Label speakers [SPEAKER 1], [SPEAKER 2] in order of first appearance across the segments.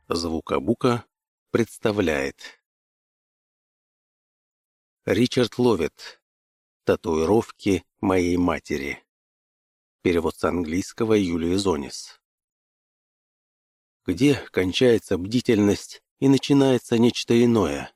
[SPEAKER 1] Звукобука представляет. Ричард Ловит. Татуировки моей матери. Перевод с английского Юлии Зонис. Где кончается бдительность и начинается нечто иное?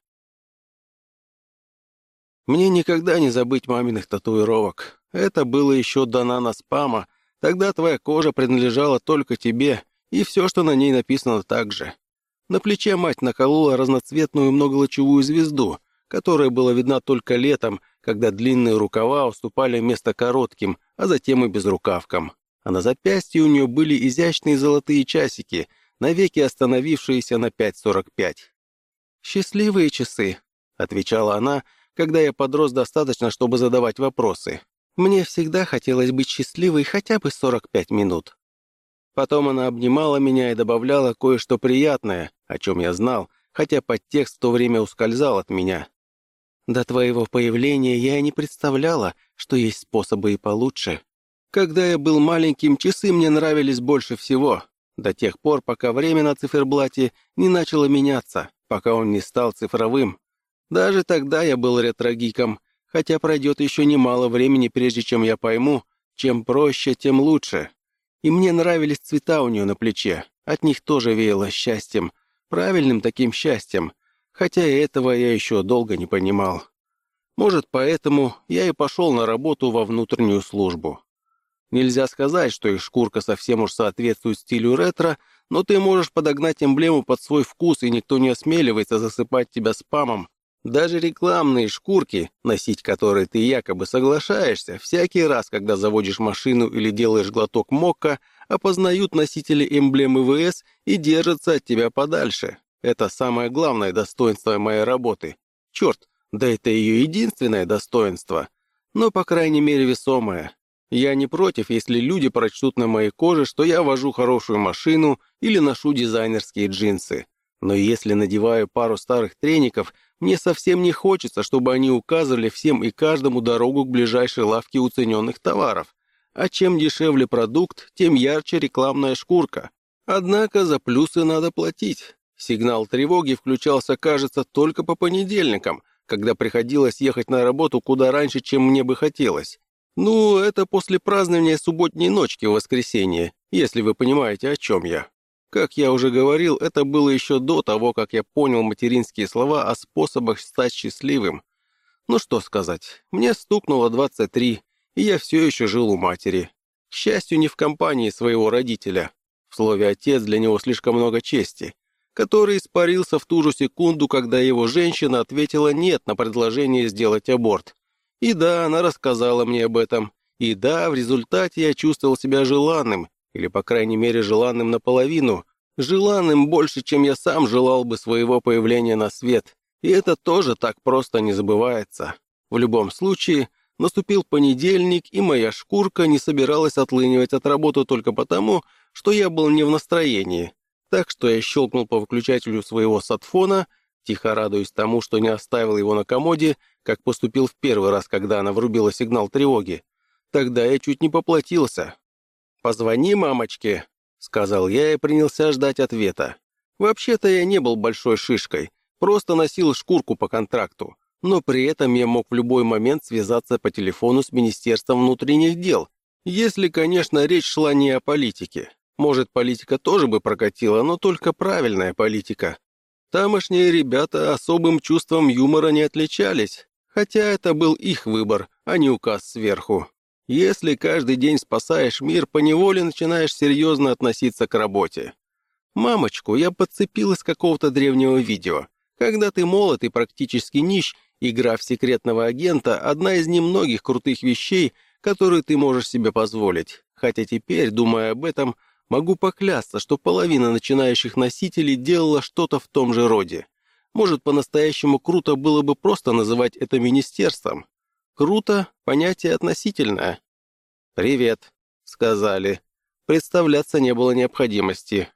[SPEAKER 1] Мне никогда не забыть маминых татуировок. Это было еще до наноспама. Тогда твоя кожа принадлежала только тебе, и все, что на ней написано, так же. На плече мать наколола разноцветную многолучевую звезду, которая была видна только летом, когда длинные рукава уступали место коротким, а затем и безрукавкам. А на запястье у нее были изящные золотые часики, навеки остановившиеся на 5:45. «Счастливые часы», — отвечала она, когда я подрос достаточно, чтобы задавать вопросы. «Мне всегда хотелось быть счастливой хотя бы 45 минут». Потом она обнимала меня и добавляла кое-что приятное, о чем я знал, хотя подтекст в то время ускользал от меня. «До твоего появления я не представляла, что есть способы и получше. Когда я был маленьким, часы мне нравились больше всего, до тех пор, пока время на циферблате не начало меняться, пока он не стал цифровым. Даже тогда я был ретро-гиком, хотя пройдет еще немало времени, прежде чем я пойму, чем проще, тем лучше. И мне нравились цвета у нее на плече, от них тоже веяло счастьем, правильным таким счастьем, хотя и этого я еще долго не понимал. Может, поэтому я и пошел на работу во внутреннюю службу. Нельзя сказать, что их шкурка совсем уж соответствует стилю ретро, но ты можешь подогнать эмблему под свой вкус, и никто не осмеливается засыпать тебя спамом. Даже рекламные шкурки, носить которые ты якобы соглашаешься, всякий раз, когда заводишь машину или делаешь глоток мокко, опознают носители эмблемы ВС и держатся от тебя подальше. Это самое главное достоинство моей работы. Черт, да это ее единственное достоинство. Но, по крайней мере, весомое. Я не против, если люди прочтут на моей коже, что я вожу хорошую машину или ношу дизайнерские джинсы. Но если надеваю пару старых треников, мне совсем не хочется, чтобы они указывали всем и каждому дорогу к ближайшей лавке уцененных товаров. А чем дешевле продукт, тем ярче рекламная шкурка. Однако за плюсы надо платить. Сигнал тревоги включался, кажется, только по понедельникам, когда приходилось ехать на работу куда раньше, чем мне бы хотелось. Ну, это после празднования субботней ночки в воскресенье, если вы понимаете, о чем я. Как я уже говорил, это было еще до того, как я понял материнские слова о способах стать счастливым. Ну что сказать, мне стукнуло 23, и я все еще жил у матери. К счастью, не в компании своего родителя. В слове «отец» для него слишком много чести, который испарился в ту же секунду, когда его женщина ответила «нет» на предложение сделать аборт. И да, она рассказала мне об этом. И да, в результате я чувствовал себя желанным, или, по крайней мере, желанным наполовину, желанным больше, чем я сам желал бы своего появления на свет. И это тоже так просто не забывается. В любом случае, наступил понедельник, и моя шкурка не собиралась отлынивать от работы только потому, что я был не в настроении. Так что я щелкнул по выключателю своего сатфона, тихо радуясь тому, что не оставил его на комоде, как поступил в первый раз, когда она врубила сигнал тревоги. Тогда я чуть не поплатился. «Позвони мамочке», — сказал я и принялся ждать ответа. Вообще-то я не был большой шишкой, просто носил шкурку по контракту, но при этом я мог в любой момент связаться по телефону с Министерством внутренних дел, если, конечно, речь шла не о политике. Может, политика тоже бы прокатила, но только правильная политика. Тамошние ребята особым чувством юмора не отличались, хотя это был их выбор, а не указ сверху. Если каждый день спасаешь мир, поневоле начинаешь серьезно относиться к работе. Мамочку я подцепил из какого-то древнего видео. Когда ты молод и практически нищ, игра в секретного агента – одна из немногих крутых вещей, которые ты можешь себе позволить. Хотя теперь, думая об этом, могу поклясться, что половина начинающих носителей делала что-то в том же роде. Может, по-настоящему круто было бы просто называть это министерством. Круто – понятие относительное. «Привет», — сказали. Представляться не было необходимости.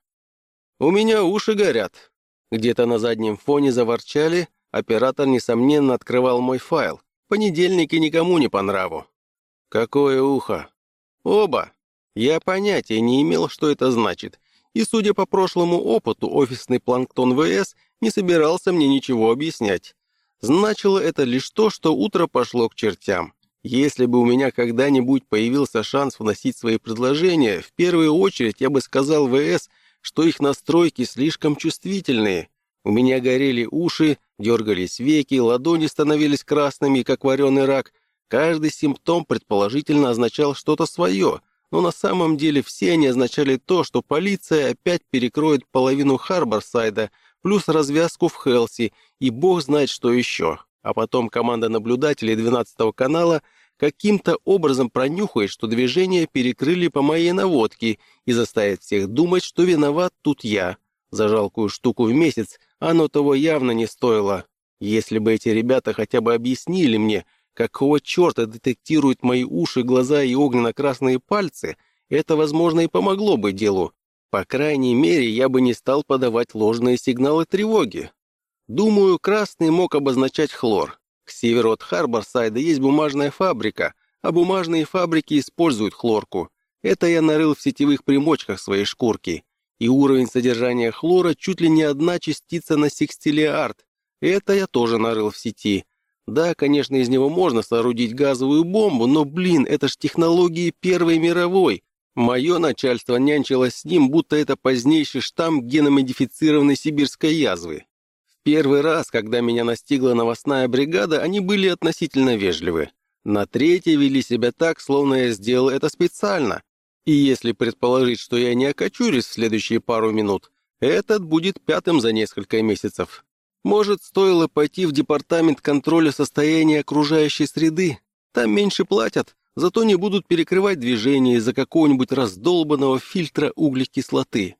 [SPEAKER 1] «У меня уши горят». Где-то на заднем фоне заворчали, оператор, несомненно, открывал мой файл. Понедельники никому не по нраву. «Какое ухо?» «Оба». Я понятия не имел, что это значит, И, судя по прошлому опыту, офисный планктон ВС не собирался мне ничего объяснять. Значило это лишь то, что утро пошло к чертям. Если бы у меня когда-нибудь появился шанс вносить свои предложения, в первую очередь я бы сказал ВС, что их настройки слишком чувствительные. У меня горели уши, дергались веки, ладони становились красными, как вареный рак. Каждый симптом предположительно означал что-то свое, но на самом деле все они означали то, что полиция опять перекроет половину Харборсайда, плюс развязку в Хелси, и бог знает что еще. А потом команда наблюдателей 12-го канала каким-то образом пронюхает, что движение перекрыли по моей наводке и заставит всех думать, что виноват тут я. За жалкую штуку в месяц оно того явно не стоило. Если бы эти ребята хотя бы объяснили мне, какого черта детектируют мои уши, глаза и огненно-красные пальцы, это, возможно, и помогло бы делу. По крайней мере, я бы не стал подавать ложные сигналы тревоги. Думаю, красный мог обозначать хлор. К северу от Харборсайда есть бумажная фабрика, а бумажные фабрики используют хлорку. Это я нарыл в сетевых примочках своей шкурки. И уровень содержания хлора чуть ли не 1 частица на секстиллиард. Это я тоже нарыл в сети. Да, конечно, из него можно соорудить газовую бомбу, но, блин, это ж технологии Первой мировой. Мое начальство нянчилось с ним, будто это позднейший штамм геномодифицированной сибирской язвы. В первый раз, когда меня настигла новостная бригада, они были относительно вежливы. На третьей вели себя так, словно я сделал это специально. И если предположить, что я не окочурюсь в следующие пару минут, этот будет 5-м за несколько месяцев. Может, стоило пойти в департамент контроля состояния окружающей среды? Там меньше платят, зато не будут перекрывать движение из-за какого-нибудь раздолбанного фильтра углекислоты.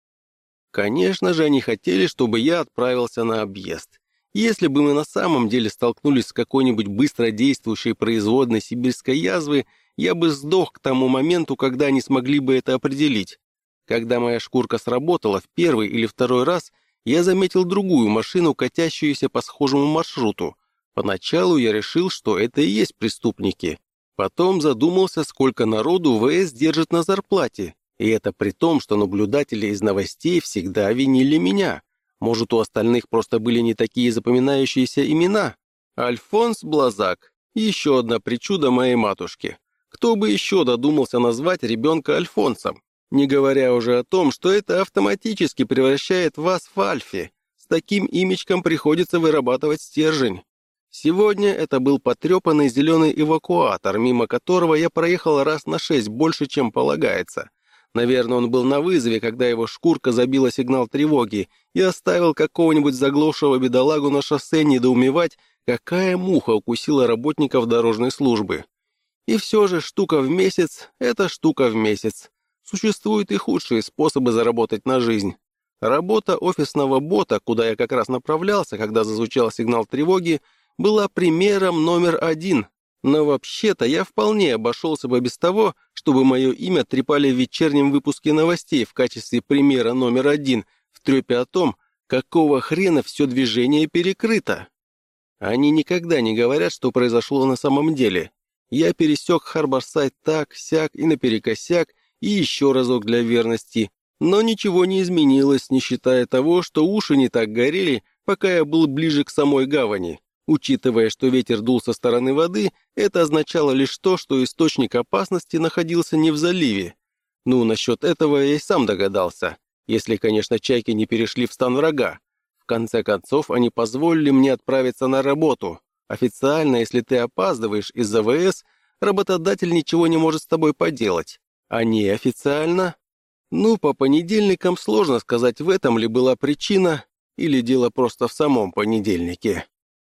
[SPEAKER 1] Конечно же, они хотели, чтобы я отправился на объезд. Если бы мы на самом деле столкнулись с какой-нибудь быстродействующей производной сибирской язвы, я бы сдох к тому моменту, когда они смогли бы это определить. Когда моя шкурка сработала в первый или второй раз, я заметил другую машину, катящуюся по схожему маршруту. Поначалу я решил, что это и есть преступники. Потом задумался, сколько народу ВС держит на зарплате. И это при том, что наблюдатели из новостей всегда винили меня. Может, у остальных просто были не такие запоминающиеся имена? Альфонс Блазак. Еще одна причуда моей матушки. Кто бы еще додумался назвать ребенка Альфонсом? Не говоря уже о том, что это автоматически превращает вас в Альфи. С таким имечком приходится вырабатывать стержень. Сегодня это был потрепанный зеленый эвакуатор, мимо которого я проехал раз на 6 больше, чем полагается. Наверное, он был на вызове, когда его шкурка забила сигнал тревоги и оставил какого-нибудь заглохшего бедолагу на шоссе недоумевать, какая муха укусила работников дорожной службы. И все же штука в месяц – это штука в месяц. Существуют и худшие способы заработать на жизнь. Работа офисного бота, куда я как раз направлялся, когда зазвучал сигнал тревоги, была примером номер 1. Но вообще-то я вполне обошелся бы без того, чтобы мое имя трепали в вечернем выпуске новостей в качестве примера номер 1 в трепе о том, какого хрена все движение перекрыто. Они никогда не говорят, что произошло на самом деле. Я пересек Харборсайд так, сяк и наперекосяк, и еще разок для верности. Но ничего не изменилось, не считая того, что уши не так горели, пока я был ближе к самой гавани. Учитывая, что ветер дул со стороны воды, это означало лишь то, что источник опасности находился не в заливе. Ну, насчет этого я и сам догадался, если, конечно, чайки не перешли в стан врага. В конце концов, они позволили мне отправиться на работу. Официально, если ты опаздываешь из-за ВС, работодатель ничего не может с тобой поделать. А неофициально? Ну, по понедельникам сложно сказать, в этом ли была причина, или дело просто в самом понедельнике.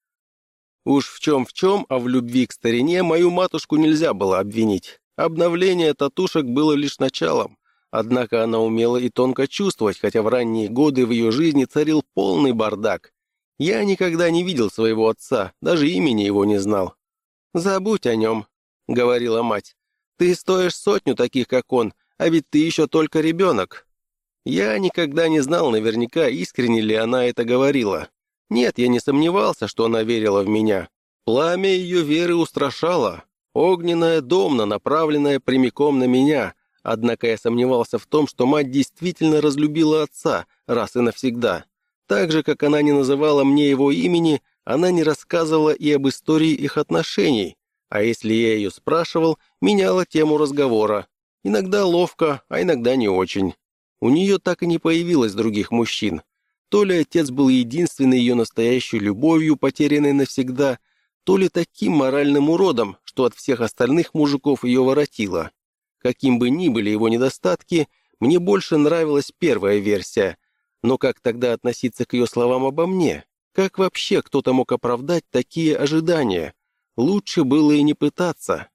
[SPEAKER 1] Уж в чем, а в любви к старине мою матушку нельзя было обвинить. Обновление татушек было лишь началом. Однако она умела и тонко чувствовать, хотя в ранние годы в ее жизни царил полный бардак. Я никогда не видел своего отца, даже имени его не знал. «Забудь о нем», — говорила мать. «Ты стоишь 100 таких, как он, а ведь ты еще только ребенок». Я никогда не знал наверняка, искренне ли она это говорила. Нет, я не сомневался, что она верила в меня. Пламя ее веры устрашало. Огненная домна, направленная прямиком на меня. Однако я сомневался в том, что мать действительно разлюбила отца раз и навсегда. Так же, как она не называла мне его имени, она не рассказывала и об истории их отношений. А если я ее спрашивал, меняла тему разговора. Иногда ловко, а иногда не очень. У нее так и не появилось других мужчин. То ли отец был единственной ее настоящей любовью, потерянной навсегда, то ли таким моральным уродом, что от всех остальных мужиков ее воротило. Каким бы ни были его недостатки, мне больше нравилась первая версия. Но как тогда относиться к ее словам обо мне? Как вообще кто-то мог оправдать такие ожидания? Лучше было и не пытаться.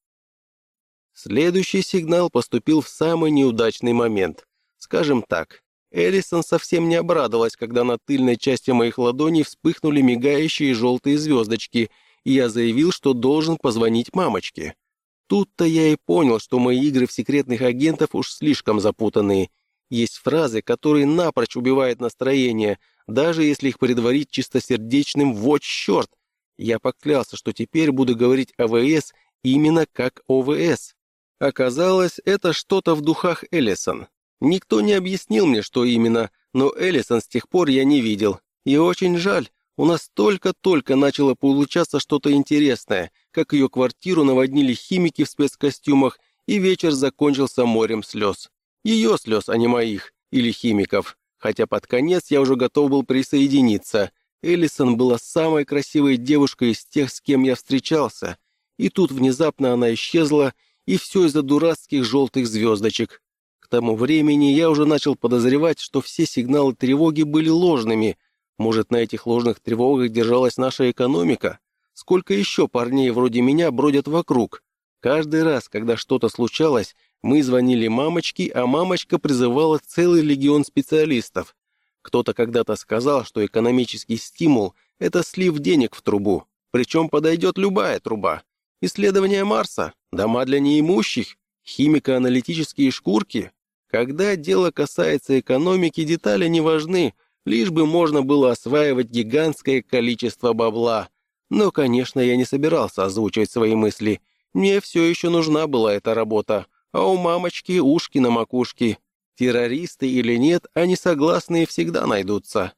[SPEAKER 1] Следующий сигнал поступил в самый неудачный момент. Скажем так, Элисон совсем не обрадовалась, когда на тыльной части моих ладоней вспыхнули мигающие желтые звездочки, и я заявил, что должен позвонить мамочке. Тут-то я и понял, что мои игры в секретных агентов уж слишком запутанные. Есть фразы, которые напрочь убивают настроение, даже если их предварить чистосердечным «вот черт». Я поклялся, что теперь буду говорить о ВС именно как ОВС. Оказалось, это что-то в духах Эллисон. Никто не объяснил мне, что именно, но Эллисон с тех пор я не видел. И очень жаль, у нас только-только начало получаться что-то интересное, как ее квартиру наводнили химики в спецкостюмах, и вечер закончился морем слез. Ее слез, а не моих, или химиков. Хотя под конец я уже готов был присоединиться. Эллисон была самой красивой девушкой из тех, с кем я встречался. И тут внезапно она исчезла, и все из-за дурацких желтых звездочек. К тому времени я уже начал подозревать, что все сигналы тревоги были ложными. Может, на этих ложных тревогах держалась наша экономика? Сколько еще парней вроде меня бродят вокруг? Каждый раз, когда что-то случалось, мы звонили мамочке, а мамочка призывала целый легион специалистов. Кто-то когда-то сказал, что экономический стимул – это слив денег в трубу, причем подойдет любая труба. Исследования Марса, дома для неимущих, химико-аналитические шкурки. Когда дело касается экономики, детали не важны, лишь бы можно было осваивать гигантское количество бабла. Но, конечно, я не собирался озвучивать свои мысли. Мне все еще нужна была эта работа, а у мамочки ушки на макушке. Террористы или нет, они согласные всегда найдутся.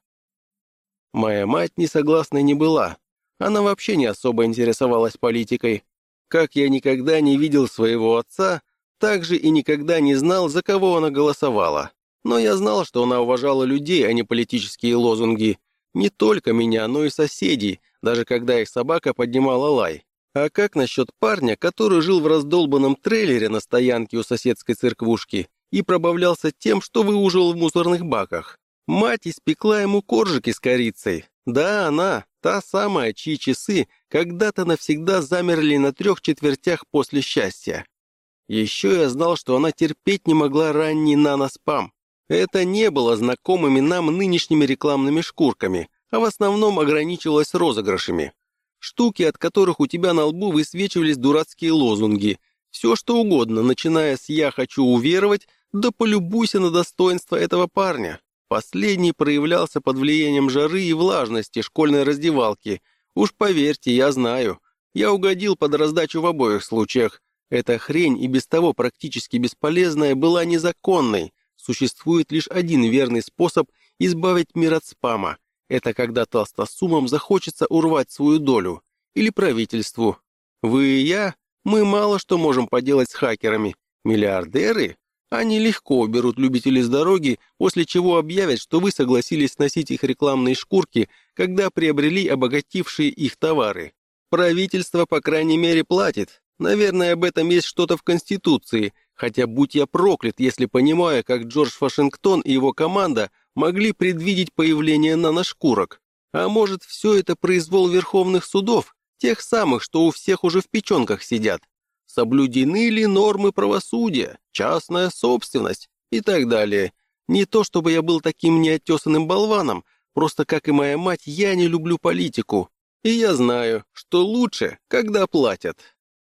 [SPEAKER 1] Моя мать несогласной не была. Она вообще не особо интересовалась политикой. Как я никогда не видел своего отца, так же и никогда не знал, за кого она голосовала. Но я знал, что она уважала людей, а не политические лозунги. Не только меня, но и соседей, даже когда их собака поднимала лай. А как насчет парня, который жил в раздолбанном трейлере на стоянке у соседской церквушки и пробавлялся тем, что выуживал в мусорных баках? Мать испекла ему коржики с корицей. Да, она, та самая, чьи часы когда-то навсегда замерли на 3/4 после счастья. Еще я знал, что она терпеть не могла ранний наноспам. Это не было знакомыми нам нынешними рекламными шкурками, а в основном ограничивалось розыгрышами. Штуки, от которых у тебя на лбу высвечивались дурацкие лозунги. Все что угодно, начиная с «я хочу уверовать», да полюбуйся на достоинство этого парня. Последний проявлялся под влиянием жары и влажности школьной раздевалки. Уж поверьте, я знаю. Я угодил под раздачу в обоих случаях. Эта хрень, и без того практически бесполезная, была незаконной. Существует лишь один верный способ избавить мир от спама. Это когда толстосумам захочется урвать свою долю. Или правительству. Вы и я, мы мало что можем поделать с хакерами. Миллиардеры? Они легко уберут любителей с дороги, после чего объявят, что вы согласились носить их рекламные шкурки, когда приобрели обогатившие их товары. Правительство, по крайней мере, платит. Наверное, об этом есть что-то в Конституции, хотя будь я проклят, если понимаю, как Джордж Вашингтон и его команда могли предвидеть появление наношкурок. А может, все это произвол верховных судов, тех самых, что у всех уже в печенках сидят? Соблюдены ли нормы правосудия, частная собственность и так далее? Не то чтобы я был таким неотесанным болваном, просто, как и моя мать, я не люблю политику. И я знаю, что лучше, когда платят.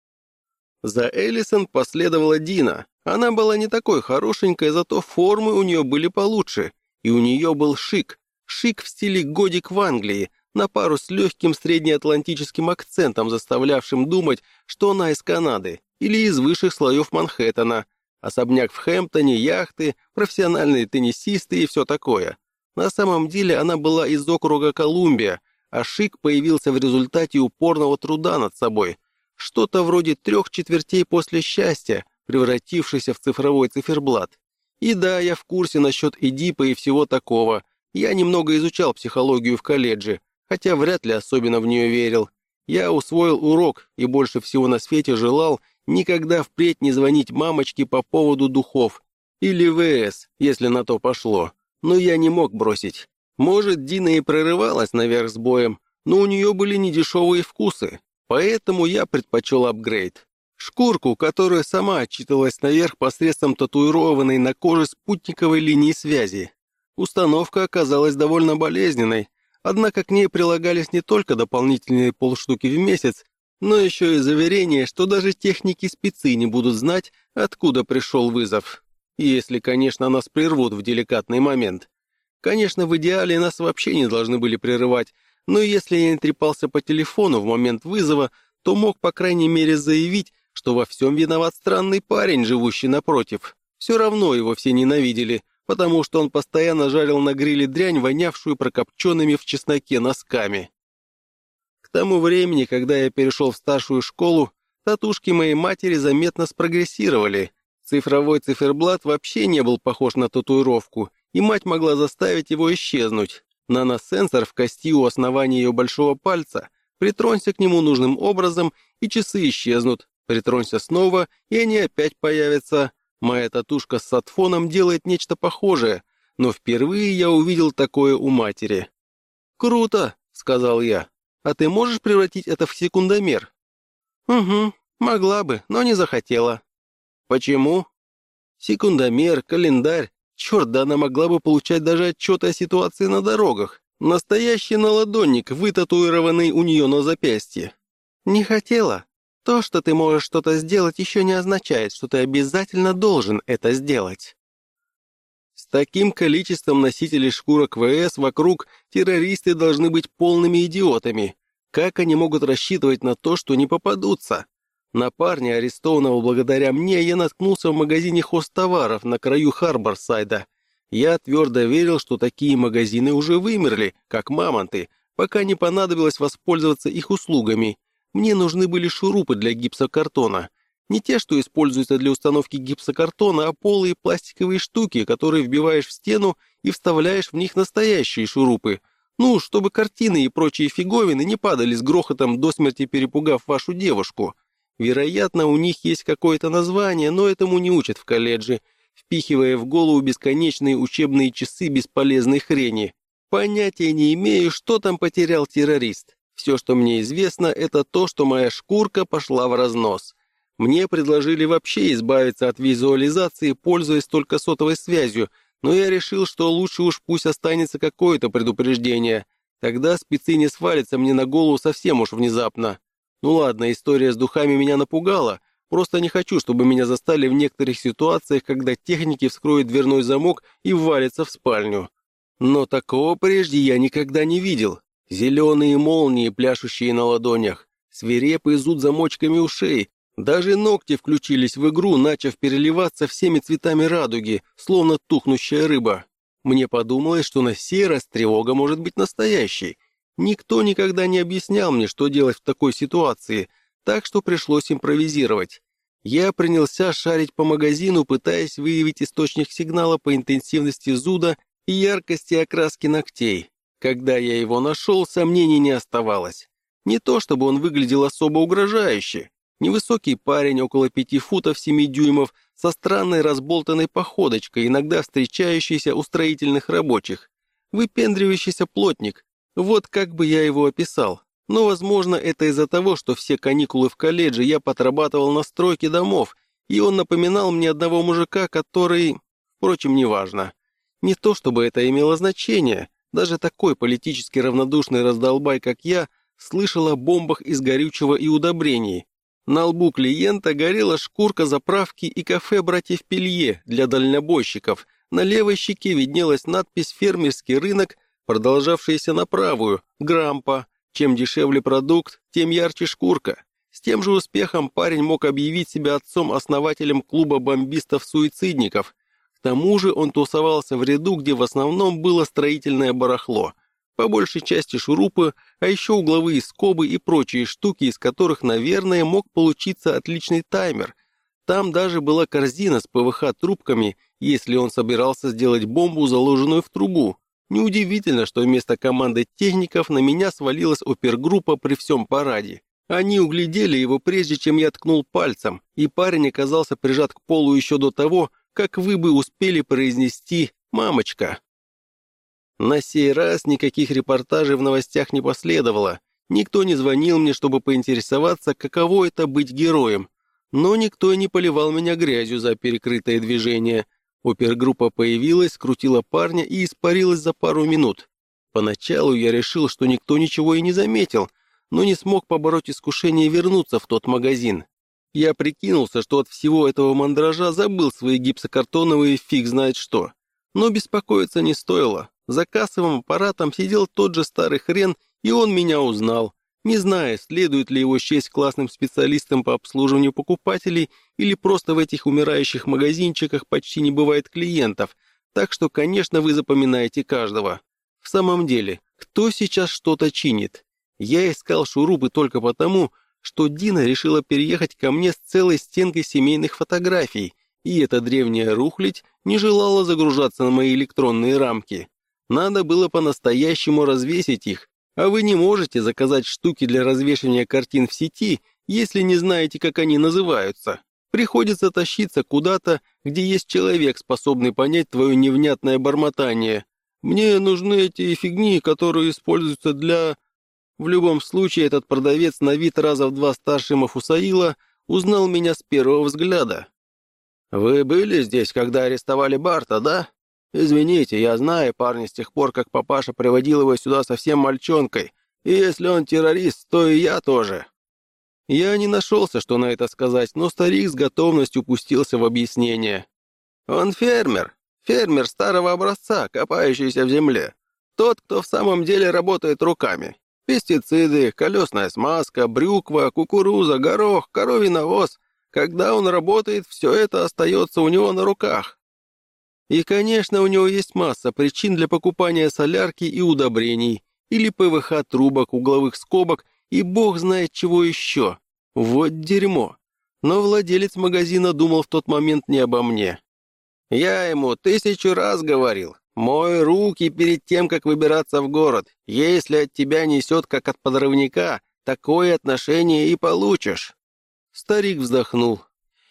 [SPEAKER 1] За Эллисон последовала Дина. Она была не такой хорошенькой, зато формы у нее были получше. И у нее был шик. Шик в стиле годик в Англии, на пару с легким среднеатлантическим акцентом, заставлявшим думать, что она из Канады или из высших слоев Манхэттена. Особняк в Хэмптоне, яхты, профессиональные теннисисты и все такое. На самом деле она была из округа Колумбия, а шик появился в результате упорного труда над собой. Что-то вроде 3/4 после счастья, превратившийся в цифровой циферблат. И да, я в курсе насчет Эдипа и всего такого. Я немного изучал психологию в колледже, хотя вряд ли особенно в нее верил. Я усвоил урок и больше всего на свете желал никогда впредь не звонить мамочке по поводу духов. Или ВС, если на то пошло. Но я не мог бросить. Может, Дина и прорывалась наверх с боем, но у нее были недешевые вкусы. Поэтому я предпочел апгрейд. Шкурку, которая сама отчитывалась наверх посредством татуированной на коже спутниковой линии связи. Установка оказалась довольно болезненной, однако к ней прилагались не только дополнительные полштуки в месяц, но еще и заверение, что даже техники-спецы не будут знать, откуда пришел вызов. Если, конечно, нас прервут в деликатный момент. Конечно, в идеале нас вообще не должны были прерывать, но если я не трепался по телефону в момент вызова, то мог, по крайней мере, заявить, что во всем виноват странный парень, живущий напротив. Все равно его все ненавидели, потому что он постоянно жарил на гриле дрянь, вонявшую прокопченными в чесноке носками. К тому времени, когда я перешел в старшую школу, татушки моей матери заметно спрогрессировали. Цифровой циферблат вообще не был похож на татуировку, и мать могла заставить его исчезнуть. Наносенсор в кости у основания ее большого пальца. Притронься к нему нужным образом, и часы исчезнут. Притронься снова, и они опять появятся. Моя татушка с сатфоном делает нечто похожее, но впервые я увидел такое у матери. «Круто», — сказал я. «А ты можешь превратить это в секундомер?» «Угу, могла бы, но не захотела». «Почему?» «Секундомер, календарь. Черт, да она могла бы получать даже отчеты о ситуации на дорогах. Настоящий наладонник, вытатуированный у нее на запястье». «Не хотела. То, что ты можешь что-то сделать, еще не означает, что ты обязательно должен это сделать». С таким количеством носителей шкурок ВС вокруг террористы должны быть полными идиотами. Как они могут рассчитывать на то, что не попадутся? На парня, арестованного благодаря мне, я наткнулся в магазине хозтоваров на краю Харборсайда. Я твердо верил, что такие магазины уже вымерли, как мамонты, пока не понадобилось воспользоваться их услугами. Мне нужны были шурупы для гипсокартона. Не те, что используются для установки гипсокартона, а полые пластиковые штуки, которые вбиваешь в стену и вставляешь в них настоящие шурупы. Ну, чтобы картины и прочие фиговины не падали с грохотом до смерти, перепугав вашу девушку. Вероятно, у них есть какое-то название, но этому не учат в колледже, впихивая в голову бесконечные учебные часы бесполезной хрени. Понятия не имею, что там потерял террорист. Все, что мне известно, это то, что моя шкурка пошла в разнос. Мне предложили вообще избавиться от визуализации, пользуясь только сотовой связью, но я решил, что лучше уж пусть останется какое-то предупреждение. Тогда спецы не свалятся мне на голову совсем уж внезапно. Ну ладно, история с духами меня напугала, просто не хочу, чтобы меня застали в некоторых ситуациях, когда техники вскроют дверной замок и ввалятся в спальню. Но такого прежде я никогда не видел. Зеленые молнии, пляшущие на ладонях, свирепый зуд замочками ушей, даже ногти включились в игру, начав переливаться всеми цветами радуги, словно тухнущая рыба. Мне подумалось, что на сей раз тревога может быть настоящей. Никто никогда не объяснял мне, что делать в такой ситуации, так что пришлось импровизировать. Я принялся шарить по магазину, пытаясь выявить источник сигнала по интенсивности зуда и яркости окраски ногтей. Когда я его нашел, сомнений не оставалось. Не то чтобы он выглядел особо угрожающе. Невысокий парень, около 5 футов 7 дюймов, со странной разболтанной походочкой, иногда встречающийся у строительных рабочих. Выпендривающийся плотник. Вот как бы я его описал. Но, возможно, это из-за того, что все каникулы в колледже я подрабатывал на стройке домов, и он напоминал мне одного мужика, который... Впрочем, неважно. Не то чтобы это имело значение. Даже такой политически равнодушный раздолбай, как я, слышал о бомбах из горючего и удобрений. На лбу клиента горела шкурка заправки и кафе братьев Пелье для дальнобойщиков. На левой щеке виднелась надпись «Фермерский рынок», продолжавшаяся на правую «Грампа». Чем дешевле продукт, тем ярче шкурка. С тем же успехом парень мог объявить себя отцом-основателем клуба бомбистов-суицидников. К тому же он тусовался в ряду, где в основном было строительное барахло. По большей части шурупы, а еще угловые скобы и прочие штуки, из которых, наверное, мог получиться отличный таймер. Там даже была корзина с ПВХ-трубками, если он собирался сделать бомбу, заложенную в трубу. Неудивительно, что вместо команды техников на меня свалилась опергруппа при всем параде. Они углядели его, прежде чем я ткнул пальцем, и парень оказался прижат к полу еще до того, как вы бы успели произнести «мамочка». На сей раз никаких репортажей в новостях не последовало. Никто не звонил мне, чтобы поинтересоваться, каково это быть героем. Но никто и не поливал меня грязью за перекрытое движение. Опергруппа появилась, скрутила парня и испарилась за пару минут. Поначалу я решил, что никто ничего и не заметил, но не смог побороть искушение вернуться в тот магазин. Я прикинулся, что от всего этого мандража забыл свои гипсокартоновые фиг знает что. Но беспокоиться не стоило. За кассовым аппаратом сидел тот же старый хрен, и он меня узнал. Не зная, следует ли его счесть классным специалистом по обслуживанию покупателей или просто в этих умирающих магазинчиках почти не бывает клиентов, так что, конечно, вы запоминаете каждого. В самом деле, кто сейчас что-то чинит? Я искал шурупы только потому, что Дина решила переехать ко мне с целой стенкой семейных фотографий, и эта древняя рухлядь не желала загружаться на мои электронные рамки. Надо было по-настоящему развесить их, а вы не можете заказать штуки для развешивания картин в сети, если не знаете, как они называются. Приходится тащиться куда-то, где есть человек, способный понять твое невнятное бормотание. Мне нужны эти фигни, которые используются для... В любом случае, этот продавец на вид раза в 2 старше Мафусаила узнал меня с первого взгляда. «Вы были здесь, когда арестовали Барта, да? Извините, я знаю парня с тех пор, как папаша приводил его сюда совсем мальчонкой, и если он террорист, то и я тоже». Я не нашелся, что на это сказать, но старик с готовностью пустился в объяснение. «Он фермер старого образца, копающийся в земле. Тот, кто в самом деле работает руками. Пестициды, колесная смазка, брюква, кукуруза, горох, коровий навоз. Когда он работает, все это остается у него на руках. И, конечно, у него есть масса причин для покупания солярки и удобрений, или ПВХ-трубок, угловых скобок и бог знает чего еще. Вот дерьмо. Но владелец магазина думал в тот момент не обо мне. Я ему 1000 раз говорил: мой руки перед тем, как выбираться в город. Если от тебя несет, как от подрывника, такое отношение и получишь. Старик вздохнул.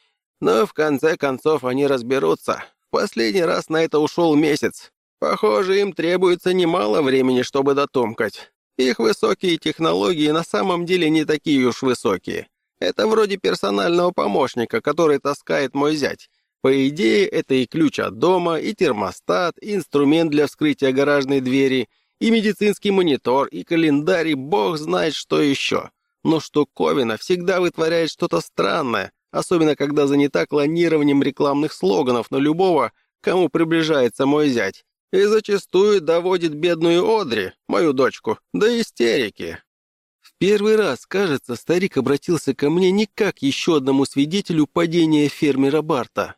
[SPEAKER 1] Но в конце концов они разберутся. В последний раз на это ушел месяц. Похоже, им требуется немало времени, чтобы дотомкать. Их высокие технологии на самом деле не такие уж высокие. Это вроде персонального помощника, который таскает мой зять. По идее, это и ключ от дома, и термостат, и инструмент для вскрытия гаражной двери, и медицинский монитор, и календарь, и бог знает что еще. Но штуковина всегда вытворяет что-то странное, особенно когда занята клонированием рекламных слоганов на любого, кому приближается мой зять, и зачастую доводит бедную Одри, мою дочку, до истерики. В первый раз, кажется, старик обратился ко мне не как еще одному свидетелю падения фермера Барта.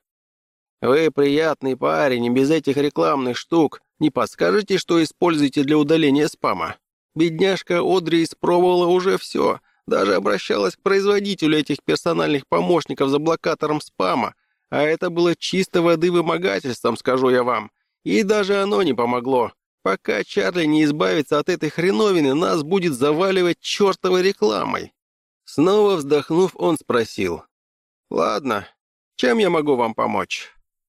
[SPEAKER 1] «Вы приятный парень, и без этих рекламных штук. Не подскажете, что используете для удаления спама? Бедняжка Одри испробовала уже все, даже обращалась к производителю этих персональных помощников за блокатором спама, а это было чистой воды вымогательством, скажу я вам. И даже оно не помогло. Пока Чарли не избавится от этой хреновины, нас будет заваливать чертовой рекламой». Снова вздохнув, он спросил: «Ладно, чем я могу вам помочь?»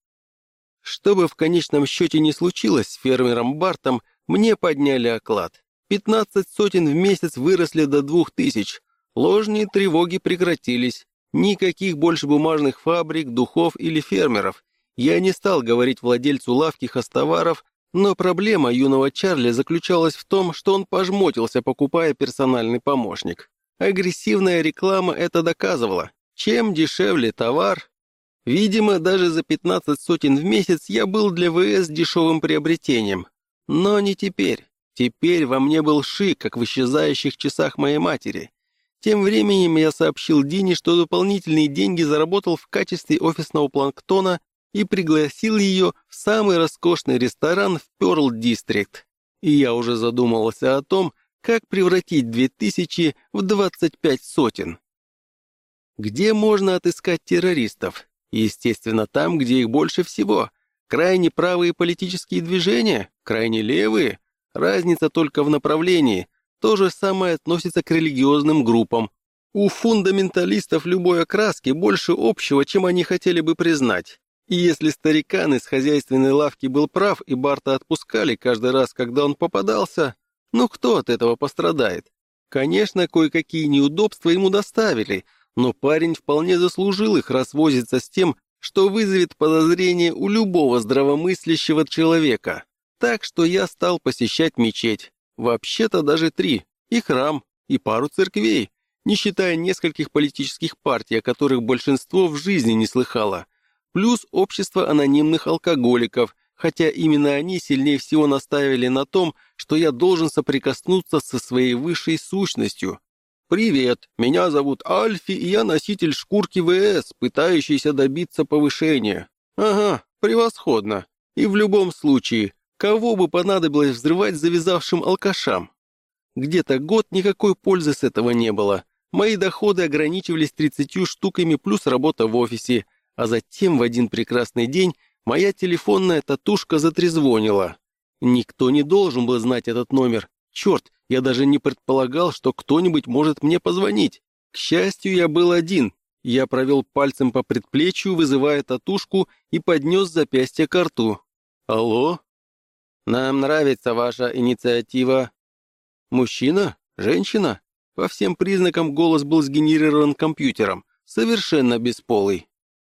[SPEAKER 1] Что бы в конечном счете не случилось с фермером Бартом, мне подняли оклад. 15 сотен в месяц выросли до 2000. Ложные тревоги прекратились. Никаких больше бумажных фабрик, духов или фермеров. Я не стал говорить владельцу лавки хозтоваров, но проблема юного Чарли заключалась в том, что он пожмотился, покупая персональный помощник. Агрессивная реклама это доказывала. Чем дешевле товар... Видимо, даже за 15 сотен в месяц я был для ВС дешевым приобретением. Но не теперь. Теперь во мне был шик, как в исчезающих часах моей матери. Тем временем я сообщил Дине, что дополнительные деньги заработал в качестве офисного планктона и пригласил ее в самый роскошный ресторан в Пёрл Дистрикт. И я уже задумывался о том, как превратить 2000 в 25 сотен. Где можно отыскать террористов? Естественно, там, где их больше всего. Крайне правые политические движения, крайне левые. Разница только в направлении. То же самое относится к религиозным группам. У фундаменталистов любой окраски больше общего, чем они хотели бы признать. И если старикан из хозяйственной лавки был прав и Барта отпускали каждый раз, когда он попадался, ну кто от этого пострадает? Конечно, кое-какие неудобства ему доставили, но парень вполне заслужил их, раз возится с тем, что вызовет подозрение у любого здравомыслящего человека. Так что я стал посещать мечеть. Вообще-то даже 3. И храм, и пару церквей, не считая нескольких политических партий, о которых большинство в жизни не слыхало. Плюс общество анонимных алкоголиков, хотя именно они сильнее всего настаивали на том, что я должен соприкоснуться со своей высшей сущностью. «Привет, меня зовут Альфи, и я носитель шкурки ВС, пытающийся добиться повышения». «Ага, превосходно. И в любом случае, кого бы понадобилось взрывать завязавшим алкашам?» Где-то год никакой пользы с этого не было. Мои доходы ограничивались 30 штуками плюс работа в офисе, а затем в один прекрасный день моя телефонная татушка затрезвонила. Никто не должен был знать этот номер. Черт, я даже не предполагал, что кто-нибудь может мне позвонить. К счастью, я был один. Я провел пальцем по предплечью, вызывая татушку, и поднес запястье к рту. «Алло?» «Нам нравится ваша инициатива». «Мужчина? Женщина?» По всем признакам голос был сгенерирован компьютером, совершенно бесполый.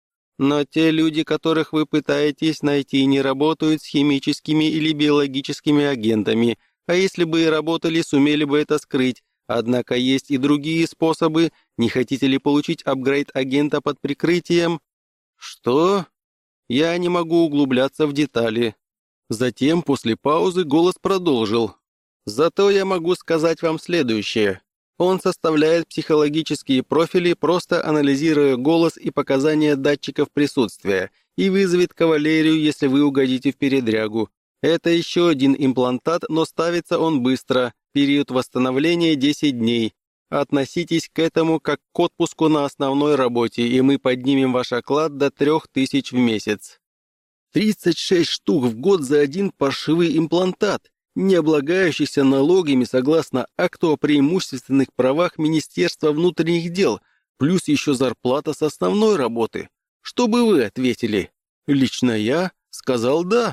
[SPEAKER 1] «Но те люди, которых вы пытаетесь найти, не работают с химическими или биологическими агентами, а если бы и работали, сумели бы это скрыть. Однако есть и другие способы. Не хотите ли получить апгрейд агента под прикрытием?» «Что?» Я не могу углубляться в детали. Затем, после паузы, голос продолжил. «Зато я могу сказать вам следующее. Он составляет психологические профили, просто анализируя голос и показания датчиков присутствия, и вызовет кавалерию, если вы угодите в передрягу. Это еще один имплантат, но ставится он быстро. Период восстановления 10 дней. Относитесь к этому как к отпуску на основной работе, и мы поднимем ваш оклад до 3000 в месяц». 36 штук в год за один паршивый имплантат, не облагающийся налогами согласно акту о преимущественных правах Министерства внутренних дел, плюс еще зарплата с основной работы. Что бы вы ответили? Лично я сказал «да».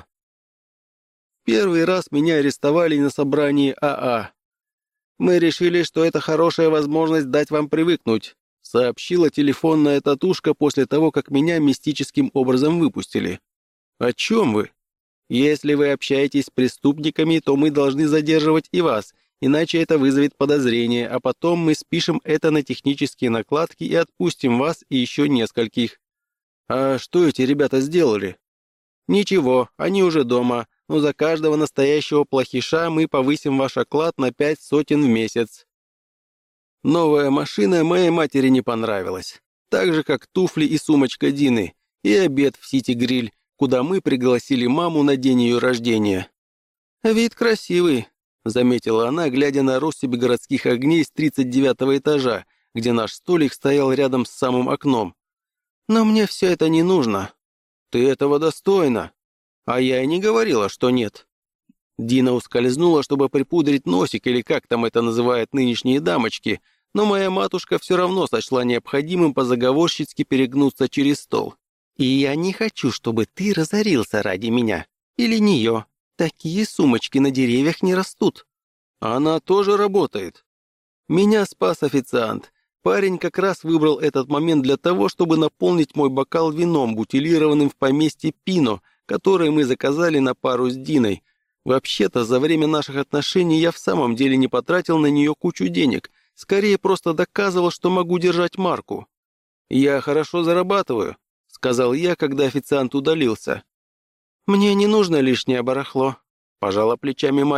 [SPEAKER 1] Первый раз меня арестовали на собрании АА. «Мы решили, что это хорошая возможность дать вам привыкнуть», сообщила телефонная татушка после того, как меня мистическим образом выпустили. «О чем вы? Если вы общаетесь с преступниками, то мы должны задерживать и вас, иначе это вызовет подозрение, а потом мы спишем это на технические накладки и отпустим вас и еще нескольких». «А что эти ребята сделали?» «Ничего, они уже дома, но за каждого настоящего плохиша мы повысим ваш оклад на 5 сотен в месяц». Новая машина моей матери не понравилась, так же, как туфли и сумочка Дины, и обед в Сити-Гриль, куда мы пригласили маму на день ее рождения. «Вид красивый», — заметила она, глядя на россыпь городских огней с 39-го этажа, где наш столик стоял рядом с самым окном. «Но мне все это не нужно». «Ты этого достойна». «А я и не говорила, что нет». Дина ускользнула, чтобы припудрить носик, или как там это называют нынешние дамочки, но моя матушка все равно сочла необходимым позаговорщицки перегнуться через стол. «И я не хочу, чтобы ты разорился ради меня. Или нее. Такие сумочки на деревьях не растут». «Она тоже работает». Меня спас официант. Парень как раз выбрал этот момент для того, чтобы наполнить мой бокал вином, бутилированным в поместье Пино, которое мы заказали на пару с Диной. Вообще-то, за время наших отношений я в самом деле не потратил на нее кучу денег, скорее просто доказывал, что могу держать марку. «Я хорошо зарабатываю», — сказал я, когда официант удалился. «Мне не нужно лишнее барахло», — пожала плечами мать,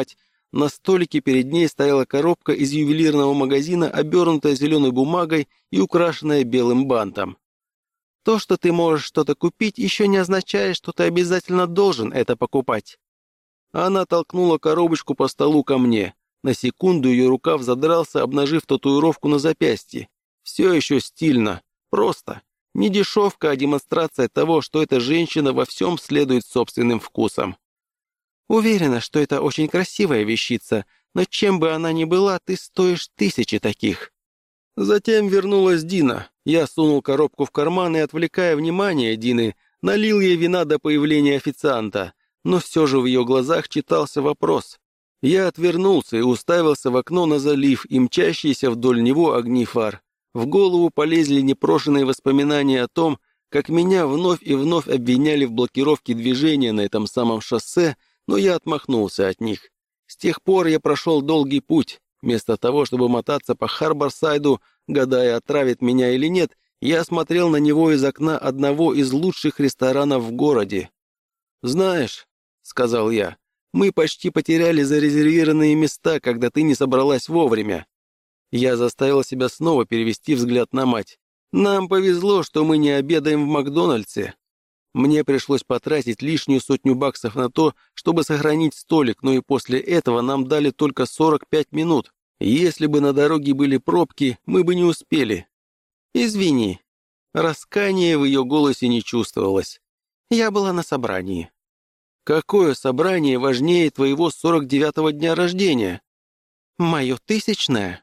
[SPEAKER 1] на столике перед ней стояла коробка из ювелирного магазина, обернутая зеленой бумагой и украшенная белым бантом. То, что ты можешь что-то купить, еще не означает, что ты обязательно должен это покупать. Она толкнула коробочку по столу ко мне. На секунду ее рукав задрался, обнажив татуировку на запястье. Все еще стильно. Просто. Не дешевка, а демонстрация того, что эта женщина во всем следует собственным вкусам. Уверена, что это очень красивая вещица, но чем бы она ни была, ты стоишь 1000 таких. Затем вернулась Дина. Я сунул коробку в карман и, отвлекая внимание Дины, налил ей вина до появления официанта, но все же в ее глазах читался вопрос. Я отвернулся и уставился в окно на залив и мчащиеся вдоль него огни фар. В голову полезли непрошеные воспоминания о том, как меня вновь и вновь обвиняли в блокировке движения на этом самом шоссе, но я отмахнулся от них. С тех пор я прошел долгий путь. Вместо того, чтобы мотаться по Харборсайду, гадая, отравит меня или нет, я смотрел на него из окна одного из лучших ресторанов в городе. «Знаешь», — сказал я, — «мы почти потеряли зарезервированные места, когда ты не собралась вовремя». Я заставил себя снова перевести взгляд на мать. «Нам повезло, что мы не обедаем в Макдональдсе». Мне пришлось потратить лишнюю $100 на то, чтобы сохранить столик, но и после этого нам дали только 45 минут. Если бы на дороге были пробки, мы бы не успели. «Извини». Раскания в ее голосе не чувствовалось. «Я была на собрании». «Какое собрание важнее твоего 49-го дня рождения?» «Мое 1000-е».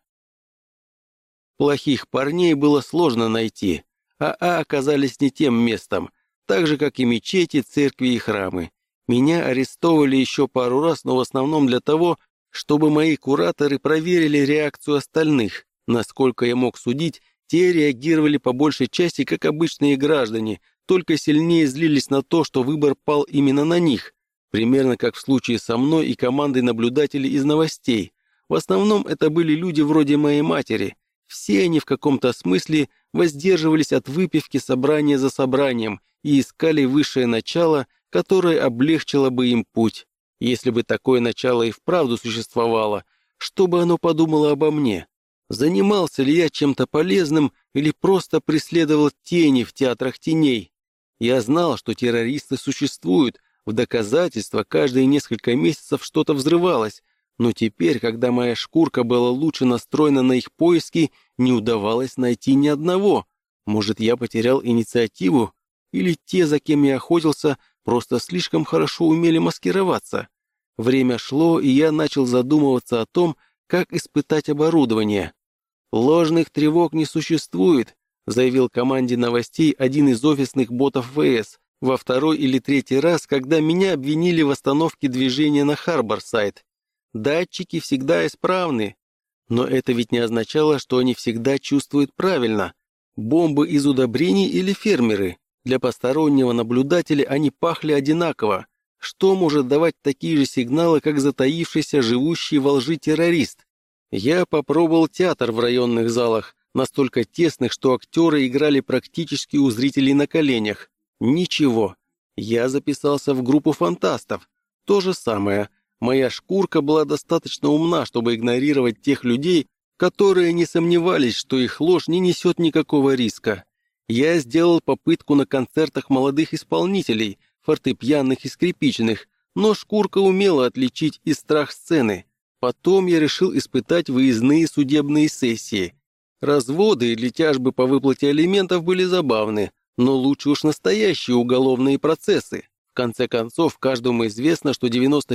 [SPEAKER 1] Плохих парней было сложно найти, а оказались не тем местом, так же, как и мечети, церкви и храмы. Меня арестовывали еще пару раз, но в основном для того, чтобы мои кураторы проверили реакцию остальных. Насколько я мог судить, те реагировали по большей части как обычные граждане, только сильнее злились на то, что выбор пал именно на них. Примерно как в случае со мной и командой наблюдателей из новостей. В основном это были люди вроде моей матери. Все они в каком-то смысле воздерживались от выпивки собрания за собранием и искали высшее начало, которое облегчило бы им путь. Если бы такое начало и вправду существовало, что бы оно подумало обо мне? Занимался ли я чем-то полезным или просто преследовал тени в театрах теней? Я знал, что террористы существуют, в доказательство каждые несколько месяцев что-то взрывалось, но теперь, когда моя шкурка была лучше настроена на их поиски, не удавалось найти ни одного. Может, я потерял инициативу? Или те, за кем я охотился, просто слишком хорошо умели маскироваться? Время шло, и я начал задумываться о том, как испытать оборудование. «Ложных тревог не существует», заявил команде новостей один из офисных ботов ВС во второй или третий раз, когда меня обвинили в остановке движения на Харборсайд. Датчики всегда исправны. Но это ведь не означало, что они всегда чувствуют правильно. Бомбы из удобрений или фермеры? Для постороннего наблюдателя они пахли одинаково. Что может давать такие же сигналы, как затаившийся, живущий во лжи террорист? Я попробовал театр в районных залах, настолько тесных, что актеры играли практически у зрителей на коленях. Ничего. Я записался в группу фантастов. То же самое. Моя шкурка была достаточно умна, чтобы игнорировать тех людей, которые не сомневались, что их ложь не несет никакого риска. Я сделал попытку на концертах молодых исполнителей, фортепианных и скрипичных, но шкурка умела отличить и страх сцены. Потом я решил испытать выездные судебные сессии. Разводы или тяжбы по выплате алиментов были забавны, но лучше уж настоящие уголовные процессы. В конце концов, каждому известно, что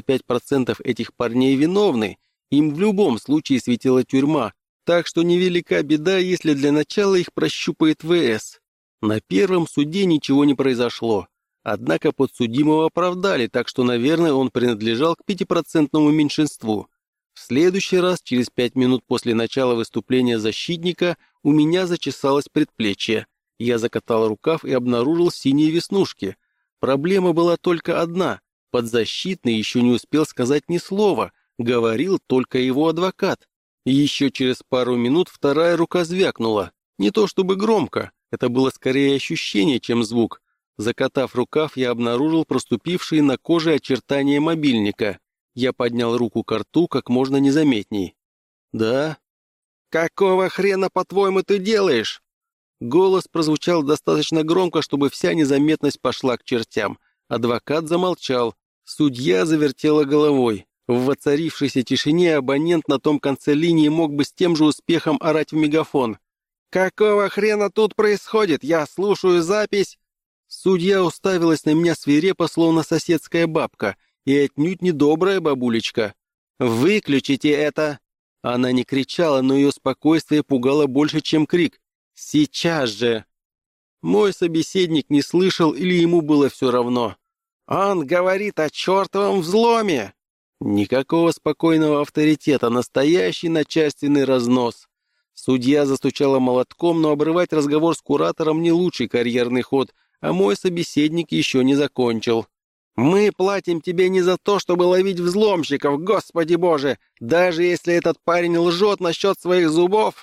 [SPEAKER 1] 95% этих парней виновны, им в любом случае светила тюрьма, так что невелика беда, если для начала их прощупает ВС. На первом суде ничего не произошло, однако подсудимого оправдали, так что, наверное, он принадлежал к 5% меньшинству. В следующий раз, через 5 минут после начала выступления защитника, у меня зачесалось предплечье. Я закатал рукав и обнаружил синие веснушки. Проблема была только одна. Подзащитный еще не успел сказать ни слова, говорил только его адвокат. И еще через пару минут вторая рука звякнула. Не то чтобы громко, это было скорее ощущение, чем звук. Закатав рукав, я обнаружил проступившие на коже очертания мобильника. Я поднял руку к рту как можно незаметней. «Да?» «Какого хрена, по-твоему, ты делаешь?» Голос прозвучал достаточно громко, чтобы вся незаметность пошла к чертям. Адвокат замолчал. Судья завертела головой. В воцарившейся тишине абонент на том конце линии мог бы с тем же успехом орать в мегафон. «Какого хрена тут происходит? Я слушаю запись!» Судья уставилась на меня свирепо, словно соседская бабка, и отнюдь не добрая бабулечка. «Выключите это!» Она не кричала, но ее спокойствие пугало больше, чем крик. «Сейчас же!» Мой собеседник не слышал или ему было все равно. «Он говорит о чертовом взломе!» Никакого спокойного авторитета, настоящий начальственный разнос. Судья застучала молотком, но обрывать разговор с куратором не лучший карьерный ход, а мой собеседник еще не закончил. «Мы платим тебе не за то, чтобы ловить взломщиков, Господи Боже! Даже если этот парень лжет насчет своих зубов!»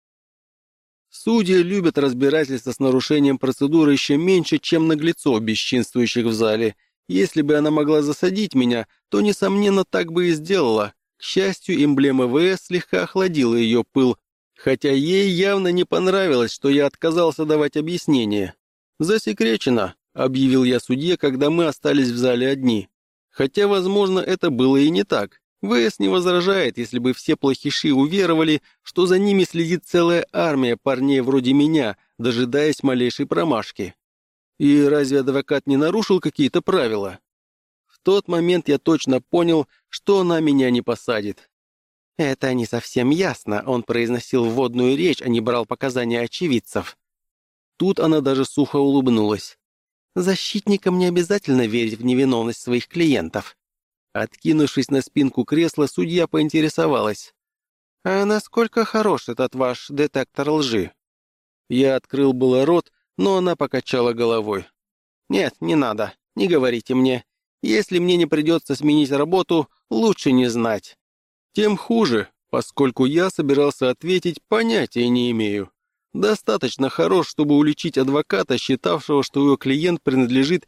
[SPEAKER 1] Судьи любят разбирательства с нарушением процедуры еще меньше, чем наглецов, бесчинствующих в зале. Если бы она могла засадить меня, то, несомненно, так бы и сделала. К счастью, эмблема ВС слегка охладила ее пыл, хотя ей явно не понравилось, что я отказался давать объяснение. «Засекречено», — объявил я судье, когда мы остались в зале одни. Хотя, возможно, это было и не так. ВС не возражает, если бы все плохиши уверовали, что за ними следит целая армия парней вроде меня, дожидаясь малейшей промашки. И разве адвокат не нарушил какие-то правила? В тот момент я точно понял, что она меня не посадит. «Это не совсем ясно», — он произносил вводную речь, а не брал показания очевидцев. Тут она даже сухо улыбнулась. «Защитникам не обязательно верить в невиновность своих клиентов». Откинувшись на спинку кресла, судья поинтересовалась. «А насколько хорош этот ваш детектор лжи?» Я открыл было рот, но она покачала головой. «Нет, не надо, не говорите мне. Если мне не придется сменить работу, лучше не знать». Тем хуже, поскольку я собирался ответить, понятия не имею. Достаточно хорош, чтобы уличить адвоката, считавшего, что его клиент принадлежит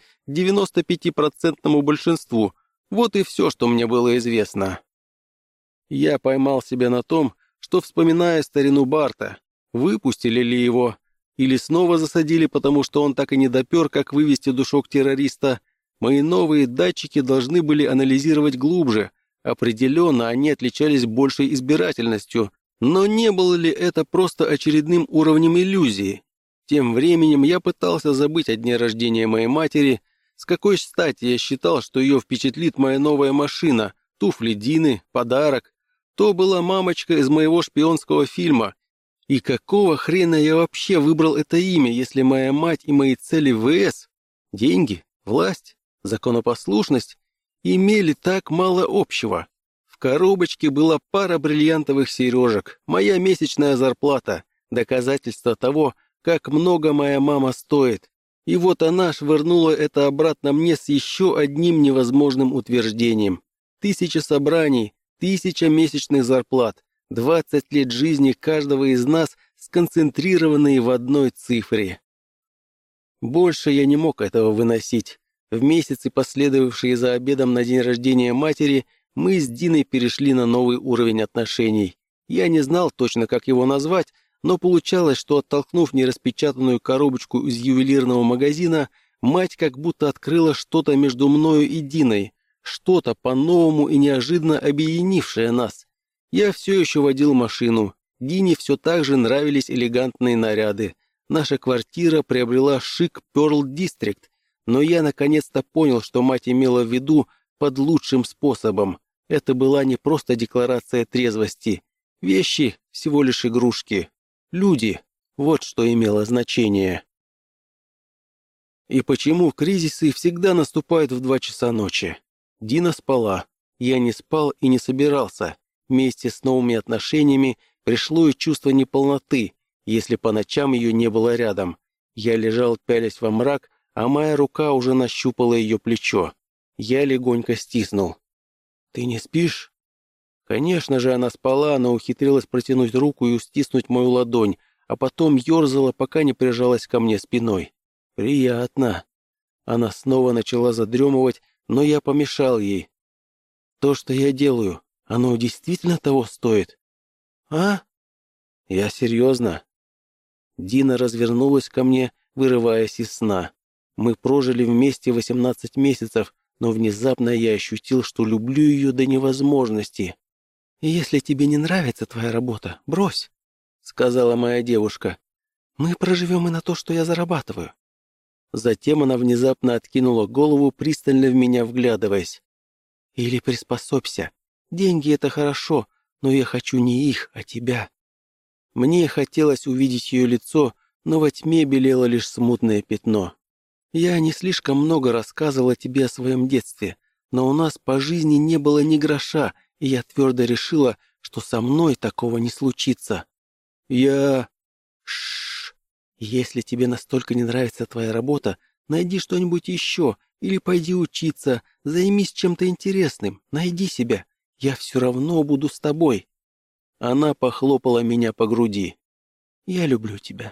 [SPEAKER 1] 95% большинству. Вот и все, что мне было известно. Я поймал себя на том, что, вспоминая старину Барта, выпустили ли его, или снова засадили, потому что он так и не допер, как вывести душок террориста. Мои новые датчики должны были анализировать глубже. Определенно, они отличались большей избирательностью, но не было ли это просто очередным уровнем иллюзии? Тем временем я пытался забыть о дне рождения моей матери. С какой стати я считал, что ее впечатлит моя новая машина, туфли Дины, подарок? То была мамочка из моего шпионского фильма. И какого хрена я вообще выбрал это имя, если моя мать и мои цели ВС, деньги, власть, законопослушность, имели так мало общего? В коробочке была пара бриллиантовых сережек, моя месячная зарплата, доказательство того, как много моя мама стоит. И вот она швырнула это обратно мне с еще одним невозможным утверждением. 1000 собраний, 1000 месячных зарплат, 20 лет жизни каждого из нас, сконцентрированные в одной цифре. Больше я не мог этого выносить. В месяцы, последовавшие за обедом на день рождения матери, мы с Диной перешли на новый уровень отношений. Я не знал точно, как его назвать, но получалось, что, оттолкнув нераспечатанную коробочку из ювелирного магазина, мать как будто открыла что-то между мною и Диной, что-то по-новому и неожиданно объединившее нас. Я все еще водил машину. Дине все так же нравились элегантные наряды. Наша квартира приобрела шик Pearl District, но я наконец-то понял, что мать имела в виду под лучшим способом. Это была не просто декларация трезвости. Вещи — всего лишь игрушки. Люди — вот что имело значение. И почему кризисы всегда наступают в 2 часа ночи? Дина спала. Я не спал и не собирался. Вместе с новыми отношениями пришло и чувство неполноты, если по ночам ее не было рядом. Я лежал, пялясь во мрак, а моя рука уже нащупала ее плечо. Я легонько стиснул. «Ты не спишь?» Конечно же, она спала, но ухитрилась протянуть руку и стиснуть мою ладонь, а потом ерзала, пока не прижалась ко мне спиной. «Приятно». Она снова начала задремывать, но я помешал ей. То, что я делаю, оно действительно того стоит? А? Я серьезно. Дина развернулась ко мне, вырываясь из сна. Мы прожили вместе 18 месяцев, но внезапно я ощутил, что люблю ее до невозможности. «Если тебе не нравится твоя работа, брось», — сказала моя девушка. «Мы проживем и на то, что я зарабатываю». Затем она внезапно откинула голову, пристально в меня вглядываясь. «Или приспособься. Деньги — это хорошо, но я хочу не их, а тебя». Мне хотелось увидеть ее лицо, но во тьме белело лишь смутное пятно. «Я не слишком много рассказывала тебе о своем детстве, но у нас по жизни не было ни гроша, и я твердо решила, что со мной такого не случится. Я... Шш. Если тебе настолько не нравится твоя работа, найди что-нибудь еще, или пойди учиться, займись чем-то интересным, найди себя. Я все равно буду с тобой». Она похлопала меня по груди. «Я люблю тебя».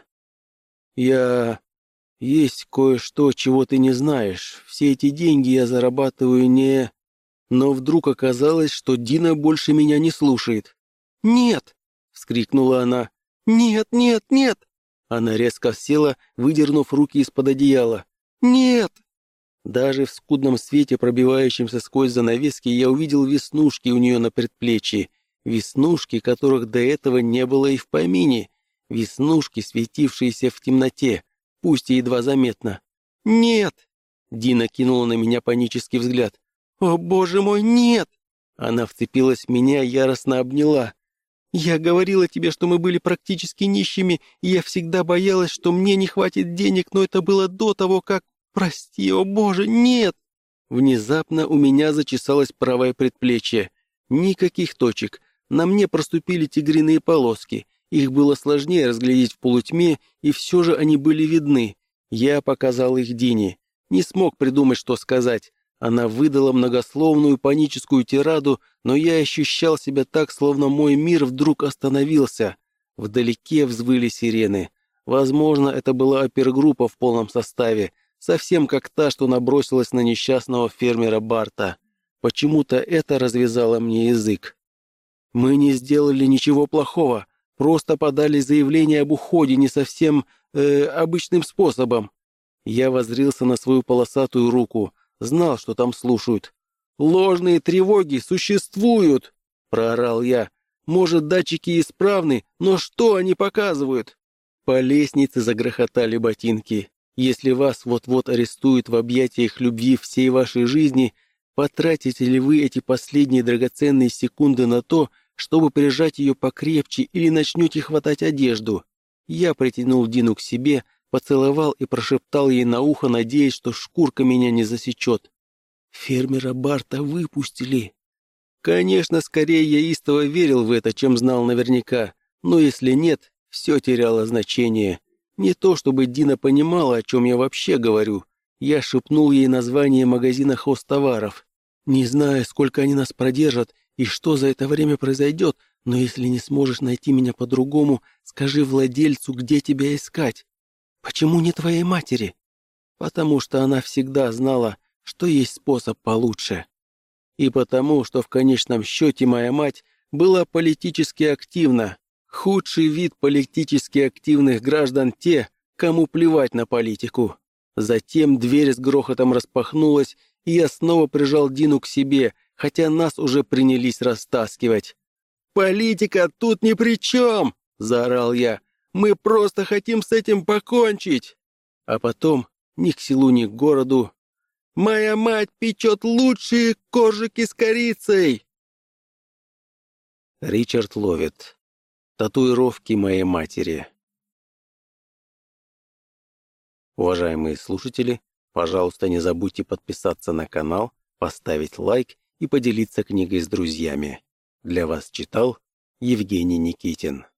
[SPEAKER 1] Есть кое-что, чего ты не знаешь. Все эти деньги я зарабатываю не...» Но вдруг оказалось, что Дина больше меня не слушает. «Нет!» — вскрикнула она. «Нет, нет, нет!» Она резко села, выдернув руки из-под одеяла. «Нет!» Даже в скудном свете, пробивающемся сквозь занавески, я увидел веснушки у нее на предплечье. Веснушки, которых до этого не было и в помине. Веснушки, светившиеся в темноте, пусть и едва заметно. «Нет!» Дина кинула на меня панический взгляд. «О, боже мой, нет!» Она вцепилась в меня, яростно обняла. «Я говорила тебе, что мы были практически нищими, и я всегда боялась, что мне не хватит денег, но это было до того, как... Прости, о боже, нет!» Внезапно у меня зачесалось правое предплечье. Никаких точек. На мне проступили тигриные полоски. Их было сложнее разглядеть в полутьме, и все же они были видны. Я показал их Дине. Не смог придумать, что сказать. Она выдала многословную паническую тираду, но я ощущал себя так, словно мой мир вдруг остановился. Вдалеке взвыли сирены. Возможно, это была опергруппа в полном составе, совсем как та, что набросилась на несчастного фермера Барта. Почему-то это развязало мне язык. «Мы не сделали ничего плохого, просто подали заявление об уходе не совсем обычным способом». Я воззрился на свою полосатую руку, знал, что там слушают. «Ложные тревоги существуют!» — проорал я. «Может, датчики исправны, но что они показывают?» По лестнице загрохотали ботинки. Если вас вот-вот арестуют в объятиях любви всей вашей жизни, потратите ли вы эти последние драгоценные секунды на то, чтобы прижать ее покрепче, или начнете хватать одежду? Я притянул Дину к себе, поцеловал и прошептал ей на ухо, надеясь, что шкурка меня не засечет. Фермера Барта выпустили. Конечно, скорее я истово верил в это, чем знал наверняка, но если нет, все теряло значение. Не то чтобы Дина понимала, о чем я вообще говорю. Я шепнул ей название магазина хозтоваров. Не знаю, сколько они нас продержат и что за это время произойдет, но если не сможешь найти меня по-другому, скажи владельцу, где тебя искать. Почему не твоей матери? Потому что она всегда знала, что есть способ получше. И потому, что в конечном счете моя мать была политически активна. Худший вид политически активных граждан — те, кому плевать на политику. Затем дверь с грохотом распахнулась, и я снова прижал Дину к себе, хотя нас уже принялись растаскивать. «Политика тут ни при чем!» — заорал я. «Мы просто хотим с этим покончить!» А потом, ни к селу, ни к городу, «Моя мать печет лучшие коржики с корицей!» Ричард Ловит. Татуировки моей матери. Уважаемые слушатели, пожалуйста, не забудьте подписаться на канал, поставить лайк и поделиться книгой с друзьями. Для вас читал Евгений Никитин.